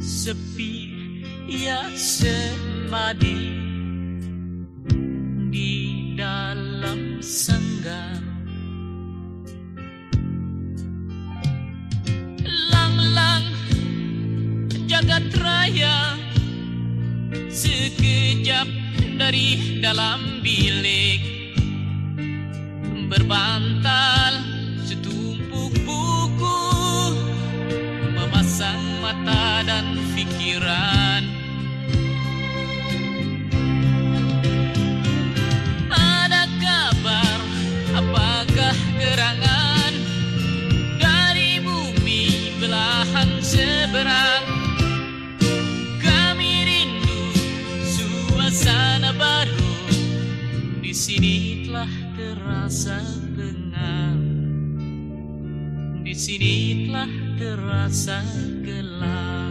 sepi ya semadi di dalam sanggar. Lang-lang jagat raya sekejap dari dalam bilik, berbantal setumpuk buku, memasang mata dan pikiran. Ada kabar, apakah gerangan dari bumi belahan seberang? Kami rindu suasana baru, di sini telah terasa bengang, di sini telah terasa gelap.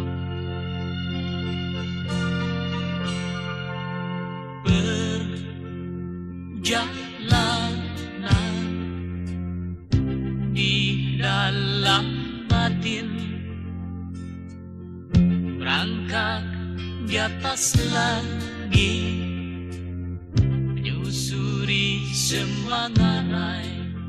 Perjalanan di dalam batin, berangkat di atas langit, menyusuri semua ngarai.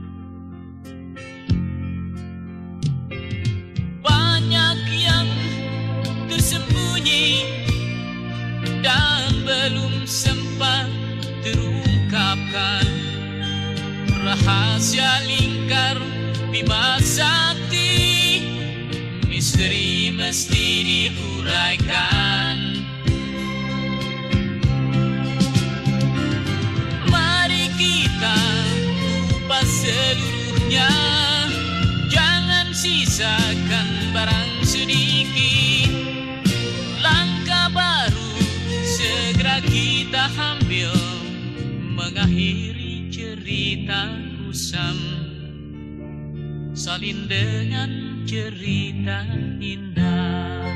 Banyak yang tersembunyi dan belum sempat terungkapkan, rahasia lingkar Bima Sakti, misteri mesti diuraikan. Mari kita kupas seluruhnya, jangan sisakan barang sedikit. Langkah baru segera kita ambil, mengakhiri cerita kusam, salin dengan cerita indah.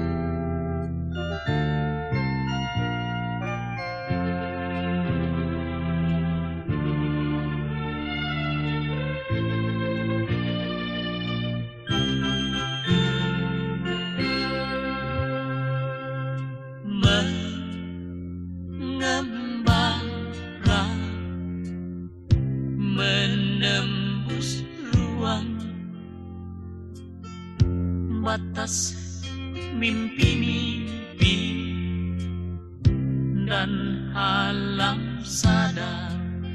Mengembara menembus ruang batas mimpi-mimpi dan alam sadar.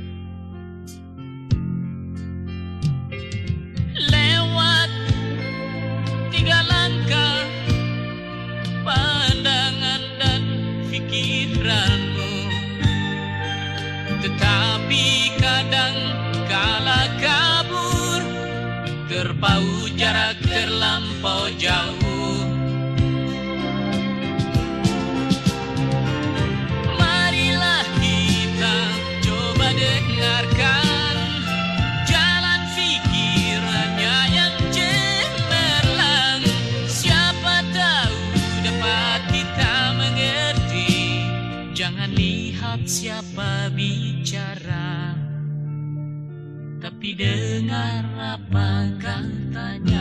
Lewat 3 langkah pandangan dan pikiranmu, tetapi kadang kala kabur, terpaut jarak terlampau jauh. Marilah kita coba dengarkan jalan pikirannya yang cemerlang. Siapa tahu dapat kita mengerti. Jangan lihat siapa bicara, tapi dengar apa katanya.